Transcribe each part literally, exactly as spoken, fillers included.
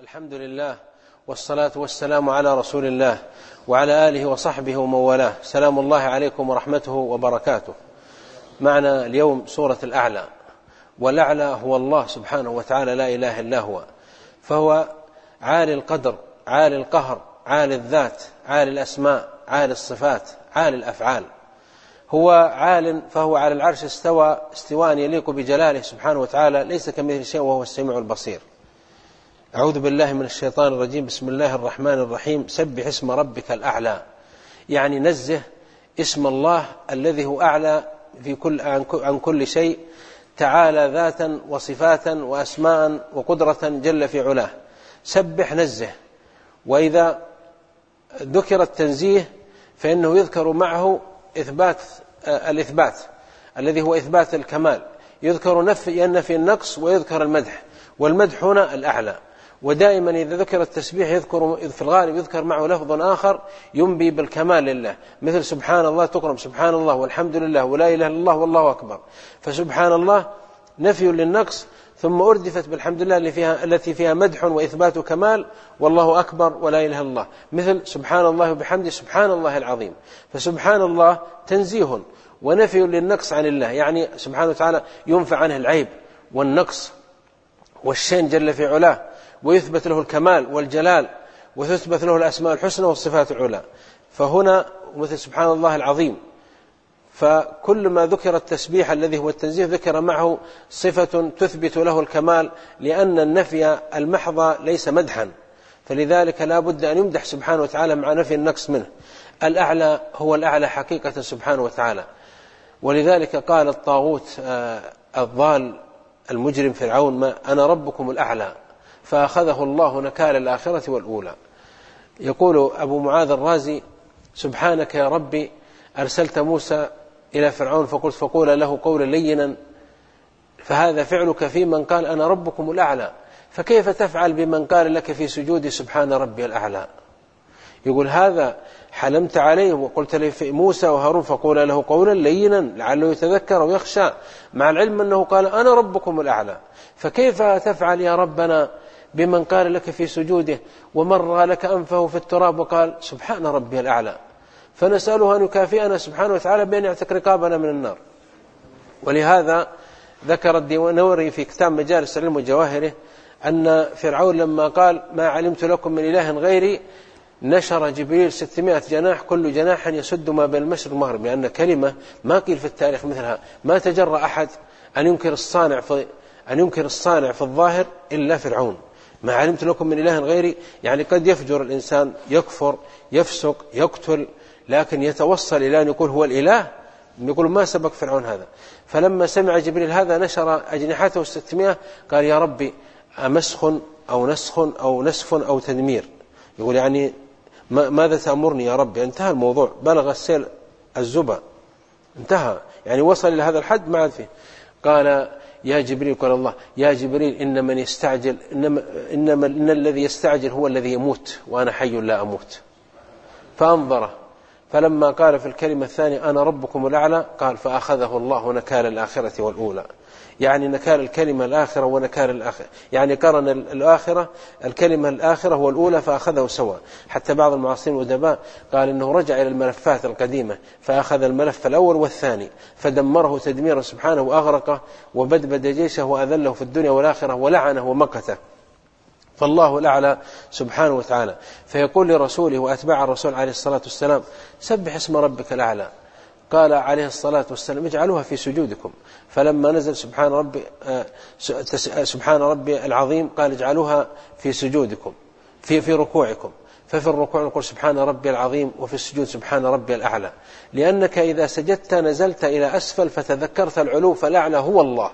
الحمد لله والصلاة والسلام على رسول الله وعلى آله وصحبه ومن والاه. سلام الله عليكم ورحمته وبركاته. معنا اليوم سورة الأعلى، والأعلى هو الله سبحانه وتعالى لا إله إلا هو، فهو عالي القدر، عالي القهر، عالي الذات، عالي الأسماء، عالي الصفات، عالي الأفعال. هو عال، فهو على العرش استوى استواء يليق بجلاله سبحانه وتعالى، ليس كمثله شيء وهو السميع البصير. أعوذ بالله من الشيطان الرجيم. بسم الله الرحمن الرحيم. سبح اسم ربك الأعلى، يعني نزه اسم الله الذي هو أعلى في كل عن كل شيء، تعالى ذاتا وصفاتا وأسماء وقدرة جل في علاه. سبح نزه. وإذا ذكر التنزيه فإنه يذكر معه إثبات الإثبات الذي هو إثبات الكمال، يذكر نفي ينفي النقص ويذكر المدح، والمدح هنا الأعلى. ودائما إذا ذكر التسبيح يذكر في الغالب يذكر معه لفظ آخر ينبي بالكمال لله، مثل سبحان الله تقرم سبحان الله والحمد لله ولا إله إلا الله والله أكبر. فسبحان الله نفي للنقص، ثم أردفت بالحمد لله اللي فيها التي فيها مدح وإثبات كمال، والله أكبر ولا إله إلا الله، مثل سبحان الله وبحمده سبحان الله العظيم. فسبحان الله تنزيه ونفي للنقص عن الله، يعني سبحانه وتعالى ينفع عنه العيب والنقص والشين جل في علاه، ويثبت له الكمال والجلال، وتثبت له الأسماء الحسنى والصفات العلى. فهنا مثل سبحان الله العظيم، فكل ما ذكر التسبيح الذي هو التنزيه ذكر معه صفة تثبت له الكمال، لأن النفي المحض ليس مدحا، فلذلك لا بد أن يمدح سبحانه وتعالى مع نفي النقص منه. الأعلى هو الأعلى حقيقة سبحانه وتعالى. ولذلك قال الطاغوت الضال المجرم فرعون: ما أنا ربكم الأعلى، فأخذه الله نكال الآخرة والأولى. يقول أبو معاذ الرازي: سبحانك يا ربي أرسلت موسى إلى فرعون فقلت فقول له قولا لينا، فهذا فعلك في من قال أنا ربكم الأعلى، فكيف تفعل بمن قال لك في سجود سبحان ربي الأعلى؟ يقول هذا حلمت عليه وقلت لي في موسى وهارون فقول له قولا لينا لعله يتذكر ويخشى، مع العلم أنه قال أنا ربكم الأعلى، فكيف تفعل يا ربنا بمن قال لك في سجوده ومر لك أنفه في التراب وقال سبحان ربي الأعلى؟ فنسأله أن يكافئنا سبحانه وتعالى بأن يعتق رقابنا من النار. ولهذا ذكر الديوانوري في كتاب مجالس العلم وجواهره أن فرعون لما قال ما علمت لكم من إله غيري، نشر جبريل ستمائة جناح كل جناح يسد ما بين المشرق والمغرب، لأن كلمة ما قيل في التاريخ مثلها، ما تجرأ أحد أن ينكر الصانع في أن ينكر الصانع في الظاهر إلا فرعون. ما علمت لكم من إله غيري، يعني قد يفجر الإنسان، يكفر، يفسق، يقتل، لكن يتوصل إلى أن يقول هو الإله، يقول ما سبق فرعون هذا. فلما سمع جبريل هذا نشر أجنحته الستمائة، قال يا ربي أمسخ أو نسخ أو نسف أو تدمير، يقول يعني ماذا تأمرني يا ربي؟ انتهى الموضوع، بلغ السيل الزبا، انتهى، يعني وصل إلى هذا الحد ما عاد فيه. قال يا جبريل، قال الله يا جبريل إن من يستعجل إنما, إنما إن الذي يستعجل هو الذي يموت وأنا حي لا أموت. فأنظره، فلما قال في الكلمة الثانية أنا ربكم الأعلى قال فأخذه الله نكال الآخرة والأولى، يعني نكال الكلمة الآخرة ونكال الآخرة، يعني قرن الآخرة الكلمة الآخرة والأولى فأخذه سوا. حتى بعض المعاصرين والأدباء قال إنه رجع إلى الملفات القديمة فأخذ الملف الأول والثاني فدمره تدميرا سبحانه وأغرقه وبدبد جيشه وأذله في الدنيا والآخرة ولعنه ومقته. فالله الأعلى سبحانه وتعالى. فيقول لرسوله وأتباع الرسول عليه الصلاة والسلام سبح اسم ربك الأعلى. قال عليه الصلاة والسلام اجعلوها في سجودكم، فلما نزل سبحان ربي سبحان ربي العظيم قال اجعلوها في سجودكم في في ركوعكم. ففي الركوع نقول سبحان ربي العظيم، وفي السجود سبحان ربي الأعلى، لأنك إذا سجدت نزلت إلى أسفل فتذكرت العلو، فالأعلى هو الله.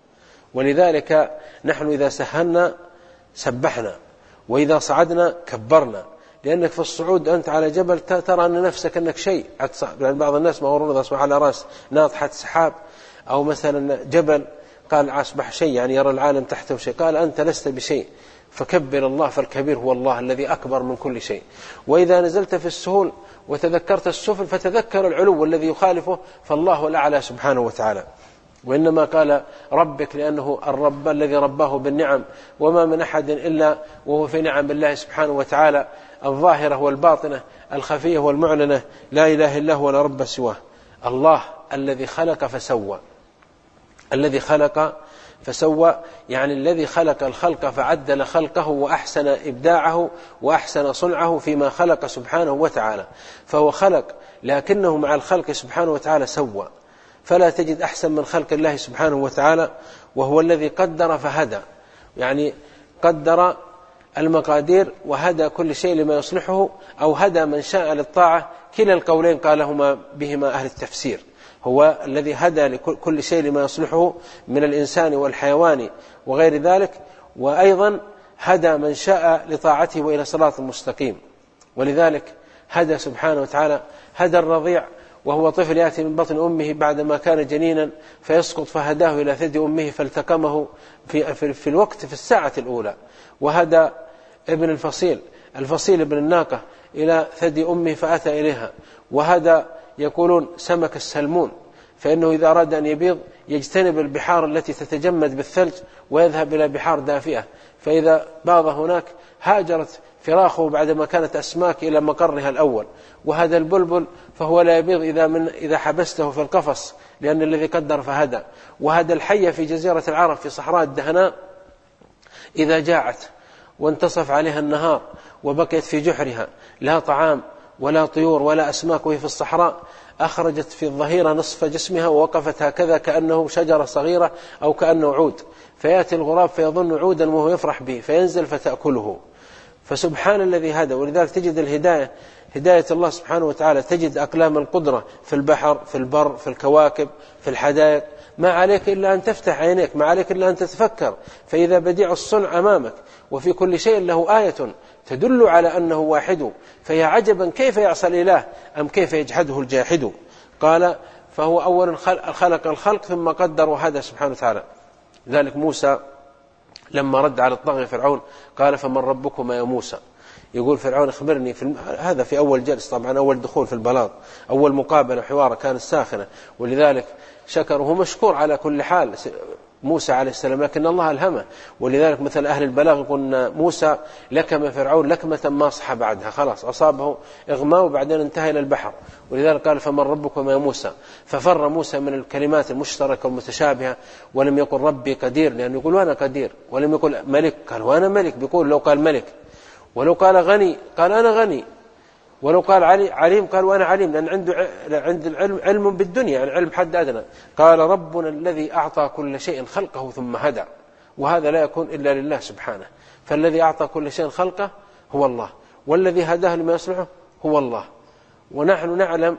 ولذلك نحن إذا سهلنا سبحنا، وإذا صعدنا كبرنا، لأنك في الصعود أنت على جبل ترى أن نفسك أنك شيء، يعني بعض الناس ما هو أصبح على رأس ناطحة سحاب أو مثلا جبل قال أصبح شيء، يعني يرى العالم تحته شيء، قال أنت لست بشيء، فكبر الله، فالكبير هو الله الذي أكبر من كل شيء. وإذا نزلت في السهول وتذكرت السفل فتذكر العلو الذي يخالفه، فالله الأعلى سبحانه وتعالى. وإنما قال ربك لأنه الرب الذي رباه بالنعم، وما من أحد إلا وهو في نعم الله سبحانه وتعالى الظاهرة والباطنة الخفية والمعلنة، لا إله إلا هو ولا رب سواه. الله الذي خلق فسوى، الذي خلق فسوى يعني الذي خلق الخلق فعدل خلقه وأحسن إبداعه وأحسن صنعه فيما خلق سبحانه وتعالى. فهو خلق لكنه مع الخلق سبحانه وتعالى سوى، فلا تجد أحسن من خلق الله سبحانه وتعالى. وهو الذي قدر فهدى، يعني قدر المقادير وهدى كل شيء لما يصلحه، أو هدى من شاء للطاعة. كلا القولين قالهما بهما أهل التفسير. هو الذي هدى لكل شيء لما يصلحه من الإنسان والحيوان وغير ذلك، وأيضا هدى من شاء لطاعته وإلى صراط مستقيم. ولذلك هدى سبحانه وتعالى، هدى الرضيع وهو طفل يأتي من بطن أمه بعدما كان جنينا فيسقط، فهداه إلى ثدي أمه فالتقمه في, في, في الوقت في الساعة الأولى. وهدى ابن الفصيل الفصيل ابن الناقة إلى ثدي أمه فأتى إليها. وهدى يقولون سمك السلمون، فإنه إذا أراد أن يبيض يجتنب البحار التي تتجمد بالثلج ويذهب إلى بحار دافئة، فإذا باض هناك هاجرت فراخه بعدما كانت أسماك إلى مقرها الأول. وهذا البلبل فهو لا يبيض إذا, من إذا حبسته في القفص، لأن الذي قدر فهدى. وهذا الحية في جزيرة العرب في صحراء الدهناء إذا جاعت وانتصف عليها النهار وبقيت في جحرها لا طعام ولا طيور ولا أسماك وهي في الصحراء، أخرجت في الظهيرة نصف جسمها ووقفت هكذا كأنه شجرة صغيرة أو كأنه عود، فيأتي الغراب فيظن عودا وهو يفرح به فينزل فتأكله. فسبحان الذي هدى. ولذلك تجد الهداية هداية الله سبحانه وتعالى، تجد أقلام القدرة في البحر في البر في الكواكب في الحدائق. ما عليك إلا أن تفتح عينيك، ما عليك إلا أن تتفكر، فإذا بديع الصنع أمامك وفي كل شيء له آية تدل على أنه واحد، فيا عجبا كيف يعصى الإله أم كيف يجحده الجاحد. قال فهو أول خلق الخلق ثم قدر وهدى سبحانه وتعالى. ذلك موسى لما رد على الطاغية فرعون قال فمن ربكما يا موسى؟ يقول فرعون اخبرني في الم... هذا في أول جلس، طبعا أول دخول في البلاط، أول مقابلة حوارة كانت ساخنة، ولذلك شكره مشكور على كل حال موسى عليه السلام، لكن الله ألهمه. ولذلك مثل أهل البلاغ يقولون موسى لكم فرعون لكمة ما صح بعدها، خلاص أصابه إغماء وبعدين انتهى إلى البحر. ولذلك قال فمن ربكم يا موسى؟ ففر موسى من الكلمات المشتركة والمتشابهة ولم يقل ربي قدير، لأنه يقول وأنا قدير، ولم يقل ملك قال وأنا ملك، بيقول لو قال ملك، ولو قال غني قال أنا غني، ولو قال عليم قال وأنا عليم، لأن عنده عند العلم علم بالدنيا، يعني علم حد أدنى. قال ربنا الذي أعطى كل شيء خلقه ثم هدى، وهذا لا يكون إلا لله سبحانه. فالذي أعطى كل شيء خلقه هو الله، والذي هداه لما يصلحه هو الله. ونحن نعلم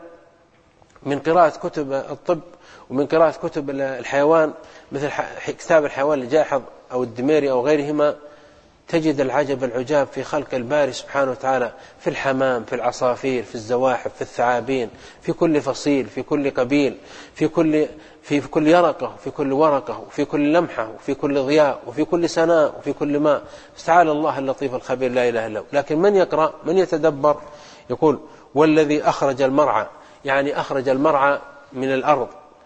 من قراءة كتب الطب ومن قراءة كتب الحيوان مثل كتاب الحيوان الجاحظ أو الدميري أو غيرهما، تجد العجب العجاب في خلق الباري سبحانه وتعالى، في الحمام في العصافير في الزواحف في الثعابين، في كل فصيل في كل قبيل، في كل في كل يرقة في كل ورقة، وفي كل لمحة وفي كل ضياء وفي كل سناء وفي كل ماء. تعالى الله اللطيف الخبير لا إله إلا هو. لكن من يقرأ من يتدبر يقول والذي أخرج المرعى، يعني أخرج المرعى من الأرض،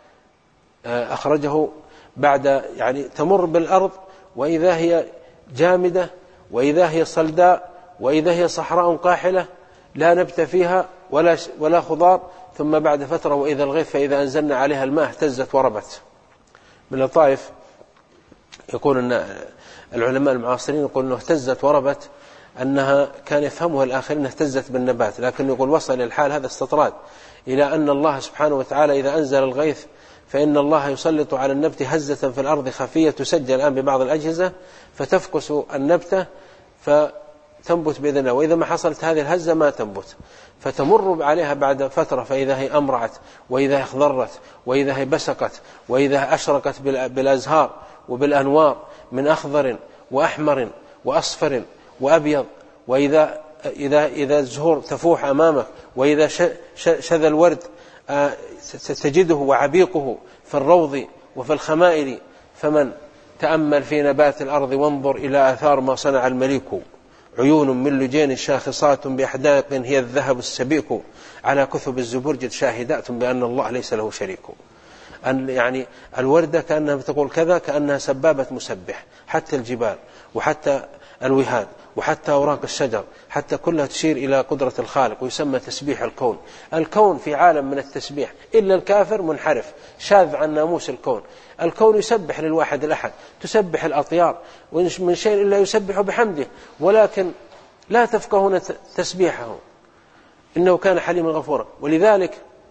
أخرجه بعد يعني تمر بالأرض وإذا هي جامدة وإذا هي صلداء وإذا هي صحراء قاحلة لا نبت فيها ولا ولا خضار، ثم بعد فترة وإذا الغيث فإذا أنزلنا عليها الماء اهتزت وربت. من لطائف يقول أن العلماء المعاصرين يقول أنه اهتزت وربت أنها كان يفهمها الآخرين اهتزت بالنبات، لكن يقول وصل إلى الحال هذا استطراد إلى أن الله سبحانه وتعالى إذا أنزل الغيث فإن الله يسلط على النبت هزة في الأرض خفية تسجل الآن ببعض الأجهزة فتفكس النبتة فتنبت بإذن الله، وإذا ما حصلت هذه الهزة ما تنبت، فتمر عليها بعد فترة فإذا هي أمرعت وإذا هي اخضرت وإذا هي بسقت وإذا أشرقت بالأزهار وبالأنوار من أخضر وأحمر وأصفر وأبيض، وإذا إذا إذا الزهور تفوح أمامك وإذا شذا الورد تجده وعبيقه في الروض وفي الخمائل. فمن تأمل في نبات الأرض وانظر إلى آثار ما صنع المليك، عيون من لجين شاخصات بأحداق هي الذهب السبيك، على كثب الزبرجد شاهدات بأن الله ليس له شريك. أن يعني الوردة كأنها تقول كذا، كأنها سبابة مسبح، حتى الجبال وحتى الوهاد وحتى أوراق الشجر حتى كلها تشير إلى قدرة الخالق، ويسمى تسبيح الكون. الكون في عالم من التسبيح، إلا الكافر منحرف شاذ عن ناموس الكون. الكون يسبح للواحد الأحد، تسبح الأطيار، ومن شيء إلا يسبح بحمده، ولكن لا تفقهون تسبيحه، إنه كان حليما غفورا. ولذلك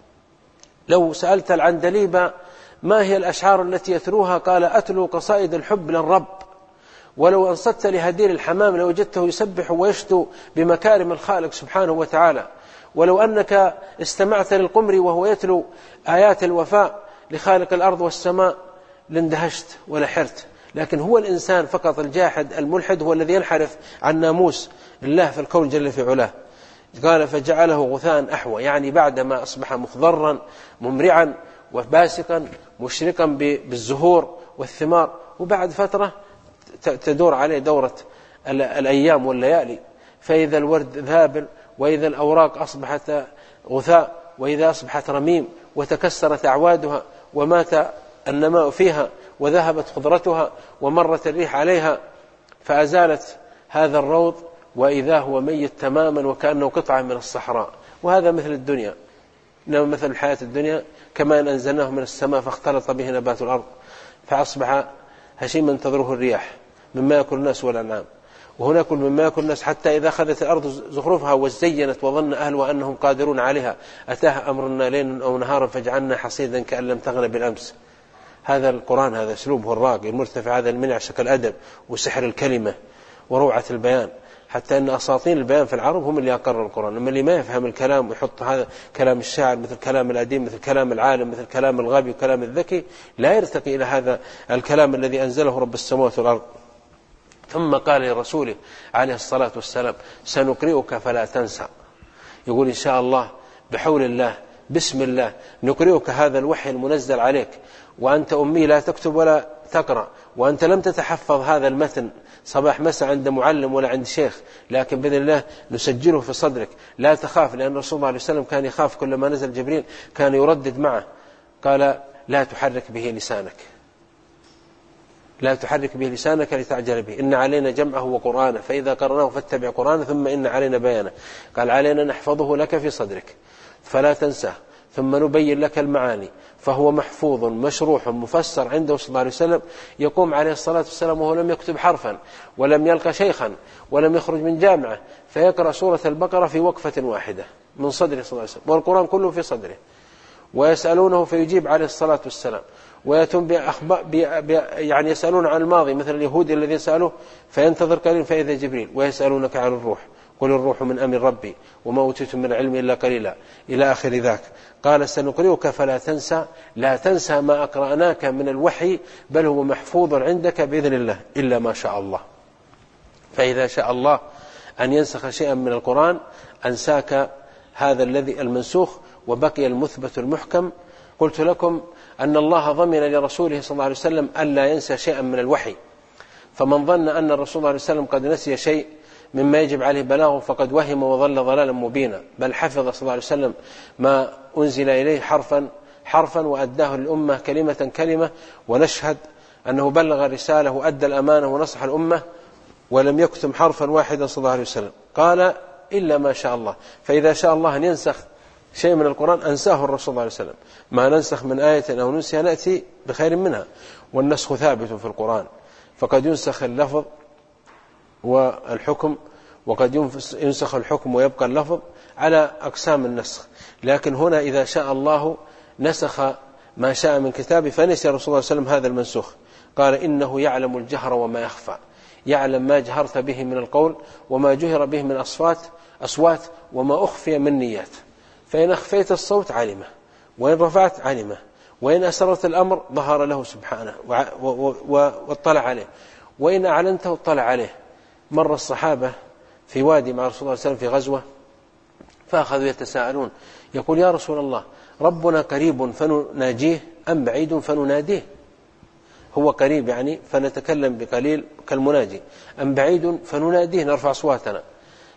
لو سألت العندليب ما هي الأشعار التي يتلوها، قال أتلو قصائد الحب للرب. ولو أنصت لهدير الحمام لوجدته يسبح ويشدو بمكارم الخالق سبحانه وتعالى. ولو أنك استمعت للقمري وهو يتلو آيات الوفاء لخالق الأرض والسماء لاندهشت ولحرت. لكن هو الإنسان فقط الجاحد الملحد هو الذي ينحرف عن ناموس الله في الكون جل في علاه. قال فجعله غثاء أحوى، يعني بعدما أصبح مخضرا ممرعا وباسقا مشرقا بالزهور والثمار، وبعد فترة تدور عليه دورة الأيام والليالي، فإذا الورد ذابل، وإذا الأوراق أصبحت غثاء، وإذا أصبحت رميم وتكسرت أعوادها ومات النماء فيها وذهبت خضرتها ومرت الريح عليها فأزالت هذا الروض، وإذا هو ميت تماما وكأنه قطعة من الصحراء. وهذا مثل الدنيا، إنما مثل الحياة الدنيا كما أن أنزلناه من السماء فاختلط به نبات الأرض فأصبح هشيما تذروه الرياح مما يأكل الناس والأنعام. وهنا كل مما يأكل الناس، حتى إذا أخذت الأرض زخرفها وزينت وظن أهلها أنهم قادرون عليها أتاها أمرنا ليلا أو نهارا فجعلنا حصيدا كأن لم تغن بالأمس. هذا القرآن، هذا أسلوبه الراقي المرتفع، هذا المنع شكل الأدب وسحر الكلمة وروعة البيان، حتى أن أساطين البيان في العرب هم اللي أقروا القرآن. أما اللي ما يفهم الكلام ويحط هذا كلام الشاعر مثل كلام الأديم مثل كلام العالم مثل كلام الغبي وكلام الذكي، لا يرتقي إلى هذا الكلام الذي أنزله رب السماوات والأرض. ثم قال لرسوله عليه الصلاة والسلام سنقرئك فلا تنسى. يقول إن شاء الله بحول الله بسم الله نقرئك هذا الوحي المنزل عليك وأنت أمي لا تكتب ولا تقرأ، وأنت لم تتحفظ هذا المتن صباح مساء عند معلم ولا عند شيخ، لكن بإذن الله نسجله في صدرك. لا تخاف، لأن رسول الله عليه وسلم كان يخاف كلما نزل جبريل كان يردد معه. قال لا تحرك به لسانك، لا تحرك به لسانك لتعجل به، إن علينا جمعه وقرآنه فإذا قرأناه فاتبع قرآنه ثم إن علينا بيانه. قال علينا نحفظه لك في صدرك فلا تنساه ثم نبين لك المعاني، فهو محفوظ مشروح مفسر عنده صلى الله عليه وسلم. يقوم عليه الصلاة والسلام وهو لم يكتب حرفا ولم يلقى شيخا ولم يخرج من جامعة، فيقرأ سورة البقرة في وقفة واحدة من صدره صلى الله عليه وسلم، والقرآن كله في صدره. ويسألونه فيجيب عليه الصلاة والسلام، ويتم بأخبار يعني يسألون عن الماضي مثل اليهود الذين سألوه فينتظر قليل فإذا جبريل. ويسألونك عن الروح قل الروح من أمر ربي وما أوتيتم من العلم إلا قليلا إلى آخر ذاك. قال سنقرئك فلا تنسى، لا تنسى ما أقرأناك من الوحي بل هو محفوظ عندك بإذن الله إلا ما شاء الله. فإذا شاء الله أن ينسخ شيئا من القرآن أنساك هذا الذي المنسوخ وبقي المثبت المحكم. قلت لكم أن الله ضمن لرسوله صلى الله عليه وسلم ألا ينسى شيئا من الوحي، فمن ظن أن الرسول صلى الله عليه وسلم قد نسي شيء مما يجب عليه بلاغه فقد وهم وضل ضلالا مبينا، بل حفظ صلى الله عليه وسلم ما أنزل إليه حرفا حرفا وأداه للأمة كلمة كلمة، ونشهد أنه بلغ الرسالة وأدى الأمانة ونصح الأمة ولم يكتم حرفا واحدا صلى الله عليه وسلم. قال إلا ما شاء الله، فإذا شاء الله أن ينسخ شيء من القرآن أنساه الرسول صلى الله عليه وسلم. ما ننسخ من آية أو ننسها نأتي بخير منها، والنسخ ثابت في القرآن، فقد ينسخ اللفظ والحكم وقد ينسخ الحكم ويبقى اللفظ على أقسام النسخ. لكن هنا إذا شاء الله نسخ ما شاء من كتابه، فنسي الرسول صلى الله عليه وسلم هذا المنسوخ. قال إنه يعلم الجهر وما يخفى، يعلم ما جهرت به من القول وما جهر به من أصوات أصوات وما أخفي من نيات. فإن أخفيت الصوت علمه، وإن رفعت علمه، وإن أسررت الأمر ظهر له سبحانه واطلع عليه، وإن أعلنته اطلع عليه. مر الصحابة في وادي مع رسول الله صلى الله عليه وسلم في غزوة، فأخذوا يتساءلون يقول يا رسول الله ربنا قريب فنناجيه أم بعيد فنناديه؟ هو قريب يعني فنتكلم بقليل كالمناجي، أم بعيد فنناديه نرفع أصواتنا؟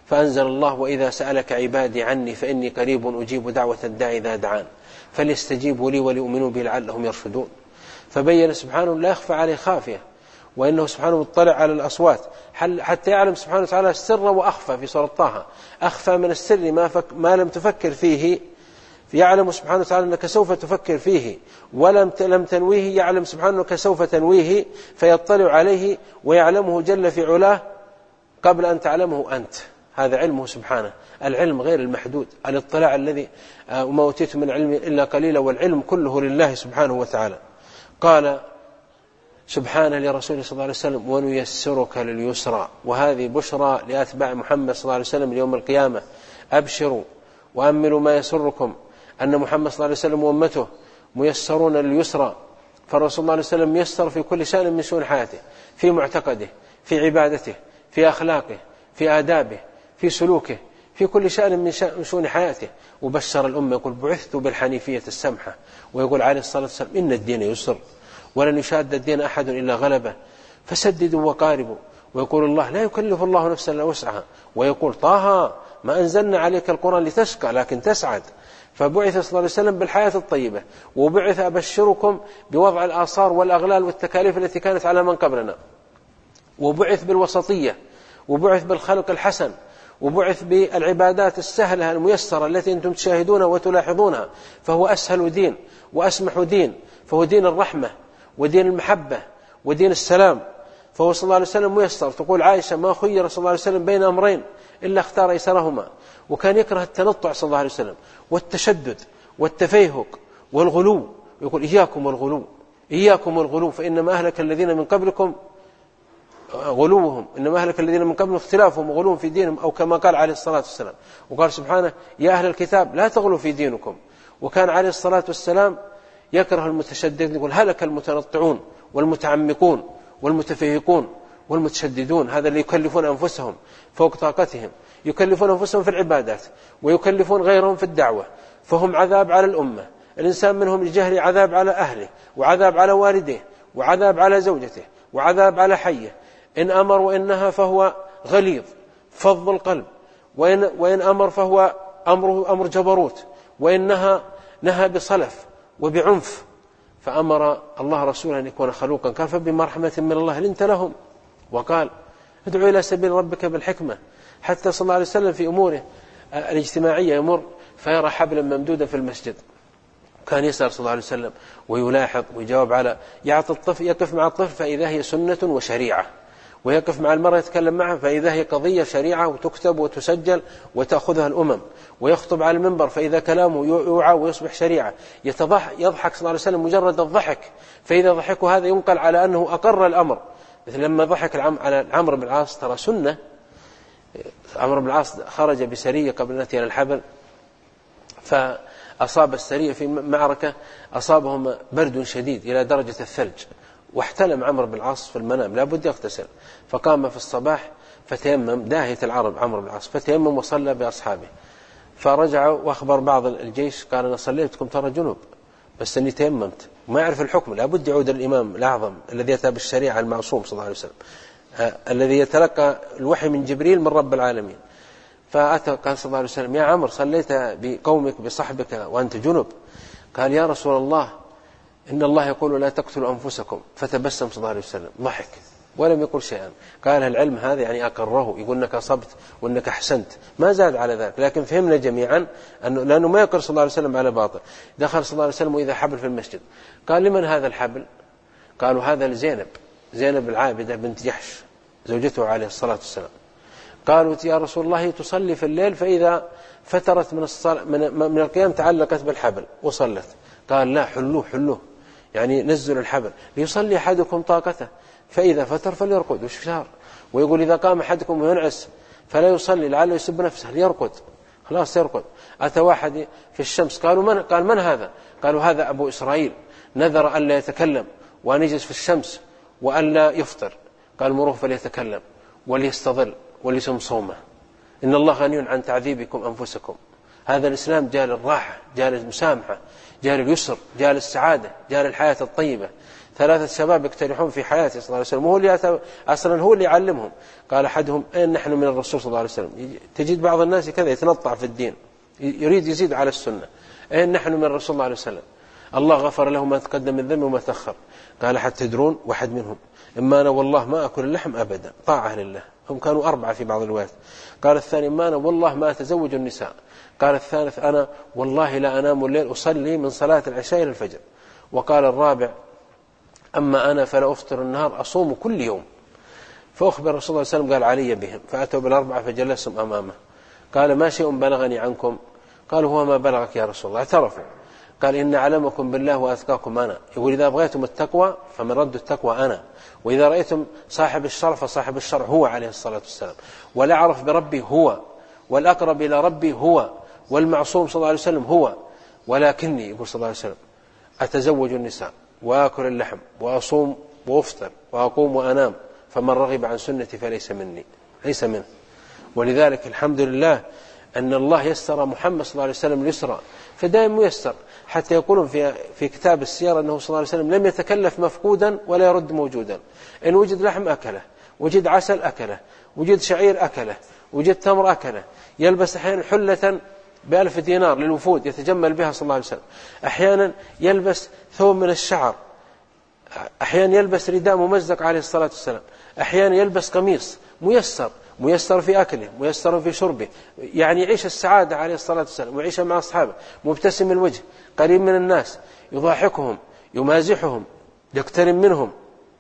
فأنزل الله: وإذا سألك عبادي عني فإني قريب أجيب دعوة الداعي إذا دعان فليستجيبوا لي وليؤمنوا بي لعلهم يرشدون. فبين سبحانه لا يخفى عليه خافية، وإنه سبحانه مطلع على الأصوات حتى يعلم سبحانه وتعالى السر وأخفى. في سورة طه: أخفى من السر ما, فك ما لم تفكر فيه، يعلم سبحانه وتعالى أنك سوف تفكر فيه، ولم لم تنويه يعلم سبحانه أنك سوف تنويه، فيطلع عليه ويعلمه جل في علاه قبل أن تعلمه أنت. هذا علمه سبحانه، العلم غير المحدود، الاطلاع الذي وما أوتيت من علم إلا قليلا، والعلم كله لله سبحانه وتعالى. قال سبحانه لرسوله صلى الله عليه وسلم: ونيسرك لليسرى. وهذه بشرى لأتباع محمد صلى الله عليه وسلم يوم القيامة: أبشروا وأملوا ما يسركم أن محمد صلى الله عليه وسلم وأمته ميسرون لليسرى. فالرسول صلى الله عليه وسلم يسر في كل شأن من شؤون حياته، في معتقده، في عبادته، في أخلاقه، في آدابه، في سلوكه، في كل شأن من شؤون حياته. وبشر الأمة يقول: بعثت بالحنيفية السمحة. ويقول عليه الصلاة والسلام: إن الدين يسر ولن يشاد الدين أحد إلا غلبه فسددوا وقاربوا. ويقول الله: لا يكلف الله نفسا إلا وسعها. ويقول: طه ما أنزلنا عليك القرآن لتشقى لكن تسعد. فبعث صلى الله عليه وسلم بالحياة الطيبة، وبعث أبشركم بوضع الآثار والأغلال والتكاليف التي كانت على من قبلنا، وبعث بالوسطية، وبعث بالخلق الحسن، وبعث بالعبادات السهلة الميسرة التي أنتم تشاهدونها وتلاحظونها. فهو أسهل دين وأسمح دين، فهو دين الرحمة ودين المحبة ودين السلام. فهو صلى الله عليه وسلم ميسر. تقول عائشة: ما خير صلى الله عليه وسلم بين أمرين إلا اختار أيسرهما. وكان يكره التنطع صلى الله عليه وسلم والتشدد والتفيهق والغلو. يقول: إياكم والغلو، إياكم والغلو، فإنما أهلك الذين من قبلكم غلوهم، إنما أهلك الذين من قبلهم اختلافهم وغلوهم في دينهم، أو كما قال عليه الصلاة والسلام. وقال سبحانه: يا أهل الكتاب لا تغلوا في دينكم. وكان عليه الصلاة والسلام يكره المتشدد، يقول: هلك المتنطعون والمتعمقون والمتفيهقون والمتشددون. هذا اللي يكلفون أنفسهم فوق طاقتهم، يكلفون أنفسهم في العبادات ويكلفون غيرهم في الدعوة، فهم عذاب على الأمة. الإنسان منهم الجهل عذاب على أهله، وعذاب على والديه، وعذاب على زوجته، وعذاب على حيه. إن أمر وإن نهى فهو غليظ فظ القلب، وإن, وإن أمر فهو أمره أمر جبروت، وإن نهى نهى بصلف وبعنف. فأمر الله رسوله أن يكون خلوقا، قال: فبما رحمة من الله لنت لهم. وقال: ادعو إلى سبيل ربك بالحكمة. حتى صلى الله عليه وسلم في أموره الاجتماعية يمر فيرى حبلا ممدودا في المسجد، كان يسأل صلى الله عليه وسلم ويلاحظ ويجاوب على يعطي الطفل، يقف مع الطفل فإذا هي سنة وشريعة، ويقف مع المرأة يتكلم معها فإذا هي قضية شريعة وتكتب وتسجل وتأخذها الأمم، ويخطب على المنبر فإذا كلامه يوعى ويصبح شريعة. يضحك صلى الله عليه وسلم مجرد الضحك، فإذا ضحكه هذا ينقل على أنه أقر الأمر. مثل لما ضحك على عمرو بن العاص، ترى سنة. عمرو بن العاص خرج بسرية قبل أن يأتي الحبل، فأصاب السرية في معركة أصابهم برد شديد إلى درجة الثلج، واحتلم عمرو بن العاص في المنام لا بد يغتسل، فقام في الصباح فتيمم، داهية العرب عمرو بن العاص، فتيمم وصلى بأصحابه. فرجع وأخبر بعض الجيش قال: أنا صليتكم ترى جنوب بس أني تيممت. ما يعرف الحكم، لا بد يعود الإمام الأعظم الذي أتى بالشريعة المعصوم صلى الله عليه وسلم، الذي يتلقى الوحي من جبريل من رب العالمين. فأتى قال صلى الله عليه وسلم: يا عمرو صليت بقومك بصحبك وأنت جنب؟ قال: يا رسول الله إن الله يقول لا تقتلوا أنفسكم. فتبسم صلى الله عليه وسلم ضحك ولم يقل شيئا. قال: العلم هذا يعني أقره، يقول أنك أصبت وأنك أحسنت، ما زاد على ذلك. لكن فهمنا جميعا أنه لأنه ما يقر صلى الله عليه وسلم على باطل. دخل صلى الله عليه وسلم وإذا حبل في المسجد. قال: لمن هذا الحبل؟ قالوا: هذا لزينب، زينب العابدة بنت جحش زوجته عليه الصلاة والسلام. قالوا: يا رسول الله تصلي في الليل فإذا فترت من, من, من القيام تعلقت بالحبل وصلت. قال: لا، حلوه حلوه، يعني نزل الحبل ليصلي أحدكم طاقته فإذا فتر فليرقد. وش شهر؟ ويقول: إذا قام أحدكم وينعس فلا يصلي لعله يسب نفسه، ليرقد، خلاص يرقد. أتى واحد في الشمس، قالوا: من؟ قال: من هذا؟ قالوا: هذا أبو إسرائيل نذر أن لا يتكلم وأن يجلس في الشمس وأن لا يفطر. قال: مروه فليتكلم وليستظل وليصم صومه، إن الله غني عن تعذيبكم أنفسكم. هذا الإسلام جاء للراحة، جاء للمسامحة، جاء لليسر، جاء للسعادة، جاء للحياة الطيبة. ثلاثة شباب يقترحون في حياته صلى الله عليه وسلم، وهو اللي أصلا هو اللي يعلمهم. قال أحدهم: أين نحن من الرسول صلى الله عليه وسلم؟ تجد بعض الناس كذا يتنطع في الدين، يريد يزيد على السنة. أين نحن من الرسول صلى الله عليه وسلم؟ الله غفر له ما تقدم من ذنبه وما تأخر. قال: حتى تدرون واحد منهم: إما أنا والله ما أكل اللحم أبدا، طاعة لله. هم كانوا أربعة في بعض الروايات. قال الثاني: إما أنا والله ما أتزوج النساء. قال الثالث: أنا والله لا أنام الليل، أصلي من صلاة العشاء إلى الفجر. وقال الرابع: أما أنا فلا أفطر النهار، أصوم كل يوم. فأخبر الرسول صلى الله عليه وسلم قال: علي بهم. فأتوا بالأربعة فجلسهم أمامه. قال: ما شيء بلغني عنكم؟ قالوا: هو ما بلغك يا رسول الله. اعترفوا. قال: إن أعلمكم بالله وأتقاكم أنا. يقول: إذا بغيتم التقوى فمن رد التقوى أنا، وإذا رأيتم صاحب الشرع فصاحب الشرع هو عليه الصلاة والسلام، والأعرف بربي هو، والأقرب إلى ربي هو، والمعصوم صلى الله عليه وسلم هو. ولكني، يقول صلى الله عليه وسلم، أتزوج النساء وآكل اللحم وأصوم وأفطر وأقوم وأنام، فمن رغب عن سنتي فليس مني، ليس منه. ولذلك الحمد لله أن الله يسر محمد صلى الله عليه وسلم اليسرى، فدائما ميسر. حتى يقولون في في كتاب السيرة أنه صلى الله عليه وسلم لم يتكلف مفقودا ولا يرد موجودا. إن وجد لحم أكله، وجد عسل أكله، وجد شعير أكله، وجد تمر أكله. يلبس أحيانا حلة بألف دينار للوفود يتجمل بها صلى الله عليه وسلم. أحيانا يلبس ثوب من الشعر، أحيانا يلبس رداء ممزق عليه الصلاة والسلام، أحيانا يلبس قميص. ميسر، ميسر في أكله، ميسر في شربه. يعني يعيش السعادة عليه الصلاة والسلام، ويعيش مع أصحابه مبتسم الوجه، قريب من الناس، يضاحكهم، يمازحهم، يقترب منهم.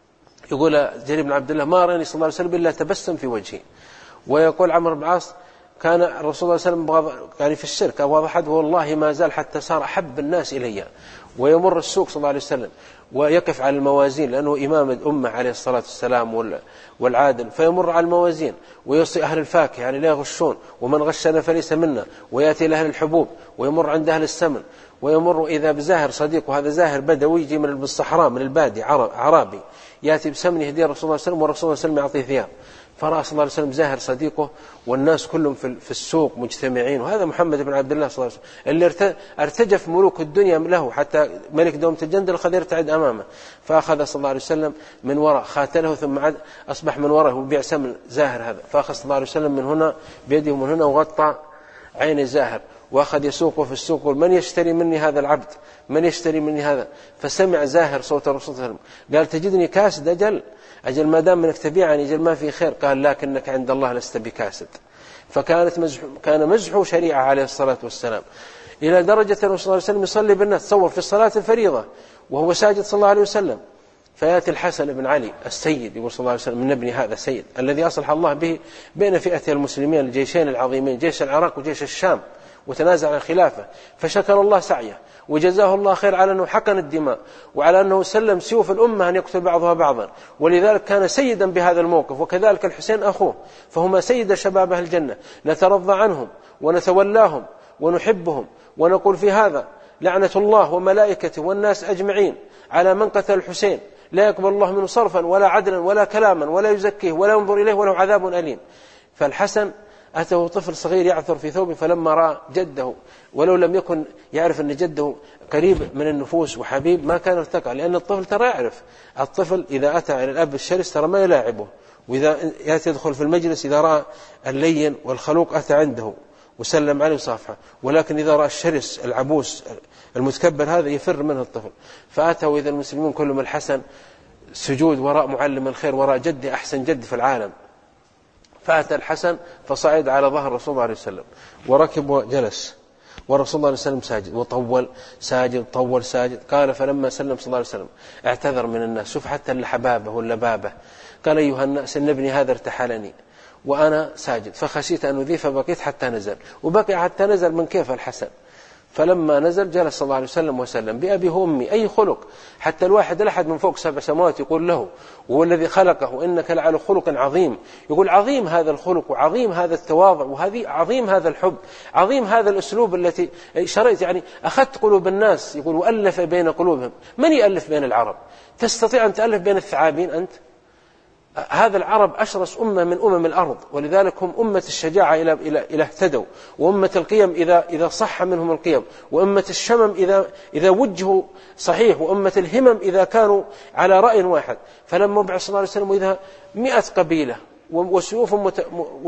يقول جرير بن عبد الله: ما رأني صلى الله عليه وسلم إلا تبسم في وجهي. ويقول عمرو بن العاص: كان الرسول صلى الله عليه وسلم يعني في الشرك أبغض أحد والله ما زال حتى صار أحب الناس إلي. ويمر السوق صلى الله عليه وسلم ويقف على الموازين، لأنه إمام الأمة عليه الصلاة والسلام والعادل، فيمر على الموازين ويوصي أهل الفاكهة يعني لا يغشون، ومن غشنا فليس منا. ويأتي إلى أهل الحبوب ويمر عند أهل السمن، ويمر إذا بزاهر صديقه، هذا زاهر بدوي يجي من الصحراء من البادي عربي، يأتي بسمن يهديه الرسول صلى الله عليه وسلم، والرسول صلى الله عليه وسلم يعطيه ثياب. فرأى صلى الله عليه وسلم زاهر صديقه والناس كلهم في السوق مجتمعين، وهذا محمد بن عبد الله صلى الله عليه وسلم اللي ارتجف ملوك الدنيا له، حتى ملك دومة الجندل قد يرتعد أمامه. فأخذ صلى الله عليه وسلم من وراء خاتله، ثم عد أصبح من وراءه وبيع سمن زاهر هذا. فأخذ صلى الله عليه وسلم من هنا بيده من هنا وغطى عين زاهر، وأخذ يسوقه في السوق يقول: من يشتري مني هذا العبد؟ من يشتري مني هذا؟ فسمع زاهر صوت الرسول صلى الله عليه وسلم قال: تجدني كاسد؟ أجل أجل ما دام منك تبيعني أجل ما في خير. قال: لكنك عند الله لست بكاسد. فكانت مزح كان مزحه شريعة عليه الصلاة والسلام، إلى درجة الرسول صلى الله عليه وسلم يصلي بالناس. تصور في الصلاة الفريضة وهو ساجد صلى الله عليه وسلم، فيأتي الحسن بن علي السيد، يقول صلى الله عليه وسلم: من ابني هذا سيد الذي أصلح الله به بين فئتي المسلمين الجيشين العظيمين، جيش العراق وجيش الشام، وتنازع عن الخلافة. فشكر الله سعيه وجزاه الله خير على أنه حقن الدماء، وعلى أنه سلم سيوف الأمة أن يقتل بعضها بعضا، ولذلك كان سيدا بهذا الموقف. وكذلك الحسين أخوه، فهما سيد شباب أهل الجنة. نترضى عنهم ونتولاهم ونحبهم، ونقول في هذا: لعنة الله وملائكته والناس أجمعين على من قتل الحسين، لا يقبل الله منه صرفا ولا عدلا ولا كلاما ولا يزكيه ولا ينظر إليه وله عذاب أليم. فالحسن أتاه طفل صغير يعثر في ثوبه، فلما رأى جده، ولو لم يكن يعرف أن جده قريب من النفوس وحبيب ما كان ارتقى، لأن الطفل ترى يعرف. الطفل إذا أتى إلى الأب الشرس ترى ما يلاعبه، وإذا يأتي يدخل في المجلس إذا رأى اللين والخلوق أتى عنده وسلم عليه وصافحه، ولكن إذا رأى الشرس العبوس المتكبر هذا يفر منه الطفل. فأتوا إذا المسلمون كلهم الحسن سجود وراء معلم الخير، وراء جد أحسن جد في العالم. فأتى الحسن فصعد على ظهر رسول الله عليه وسلم وركب وجلس، ورسول الله عليه وسلم ساجد، وطول ساجد طول ساجد. قال: فلما سلم صلى الله عليه وسلم اعتذر من الناس، شوف حتى اللحبابة واللبابة. قال: أيها الناس إن ابني هذا ارتحلني وأنا ساجد، فخشيت أن أذيف فبقيت حتى نزل. وبقي حتى نزل من كيف الحسن. فلما نزل جلس صلى الله عليه وسلم وسلم بأبي وأمي. أي خلق! حتى الواحد الأحد من فوق سبع سماوات يقول له: وهو الذي خلقه إنك لعلى خلق عظيم. يقول: عظيم هذا الخلق، وعظيم هذا التواضع، وهذه عظيم هذا الحب، عظيم هذا الأسلوب التي شريت يعني أخذت قلوب الناس. يقول: وألف بين قلوبهم. من يألف بين العرب؟ تستطيع أن تألف بين الثعابين أنت؟ هذا العرب أشرس أمة من أمم الأرض، ولذلك هم أمة الشجاعة إلى إلى إلى اهتدوا، وأمة القيم إذا إذا صح منهم القيم، وأمة الشمم إذا إذا وجهوا صحيح، وأمة الهمم إذا كانوا على رأي واحد. فلما بعث صلى الله عليه وسلم وإذا مئة قبيلة وسيوف مت...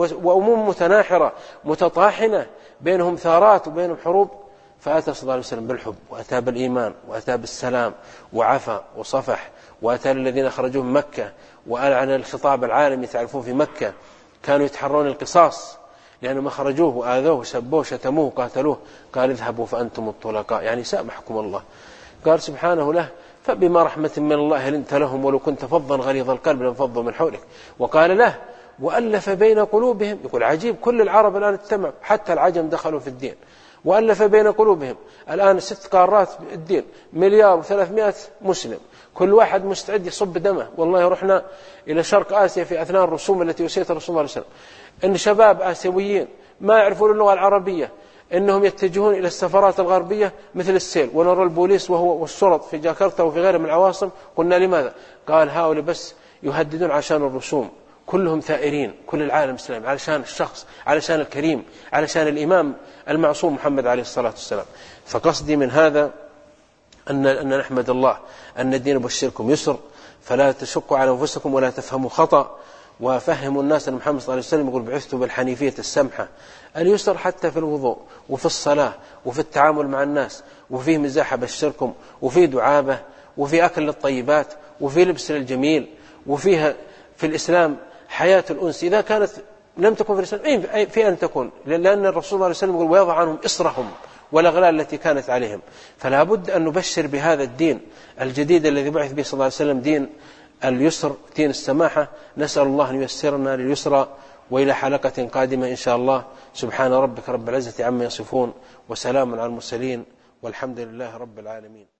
وأمم متناحرة متطاحنة بينهم ثارات وبينهم حروب، فأتى صلى الله عليه وسلم بالحب، وأتى بالإيمان، وأتى بالسلام، وعفى وصفح، وأتى للذين أخرجوه من مكة، وألعن الخطاب العالمي تعرفون في مكة كانوا يتحرون القصاص لأنهم أخرجوه وآذوه وسبوه وشتموه وقاتلوه، قال اذهبوا فأنتم الطلقاء، يعني سامحكم الله. قال سبحانه له فبما رحمة من الله لنت لهم ولو كنت فظا غليظ القلب لانفضوا من حولك. وقال له وألف بين قلوبهم، يقول عجيب كل العرب الآن اجتمعوا حتى العجم دخلوا في الدين، وألف بين قلوبهم. الآن ست قارات الدين، مليار وثلاثمائة مسلم، كل واحد مستعد يصب دمه. والله رحنا إلى شرق آسيا في أثناء الرسوم التي وسيت الرسول صلى الله عليه وسلم، إن شباب آسيويين ما يعرفون اللغة العربية إنهم يتجهون إلى السفارات الغربية مثل السيل، ونرى البوليس وهو والشرط في جاكرتا وفي غيرها من العواصم. قلنا لماذا؟ قال هؤلاء بس يهددون عشان الرسوم، كلهم ثائرين، كل العالم الإسلامي علشان الشخص، علشان الكريم، علشان الإمام المعصوم محمد عليه الصلاة والسلام. فقصدي من هذا أن أن نحمد الله أن الدين بشركم يسر، فلا تشقوا على أنفسكم ولا تفهموا خطأ، وفهموا الناس أن محمد صلى الله عليه وسلم يقول بعثت بالحنيفية السمحة، اليسر حتى في الوضوء وفي الصلاة وفي التعامل مع الناس، وفيه مزاح بشركم، وفيه دعابة، وفي أكل الطيبات، وفي لبس الجميل، وفيها في الإسلام حياة الأنس إذا كانت لم تكن في الإسلام في أن تكون، لأن الرسول صلى الله عليه وسلم يقول ويضع عنهم إصرهم والأغلال التي كانت عليهم. فلا بد أن نبشر بهذا الدين الجديد الذي بعث به صلى الله عليه وسلم، دين اليسر، دين السماحة. نسأل الله أن ييسرنا لليسرى، وإلى حلقة قادمة إن شاء الله. سبحان ربك رب العزة عما يصفون، وسلام على المرسلين، والحمد لله رب العالمين.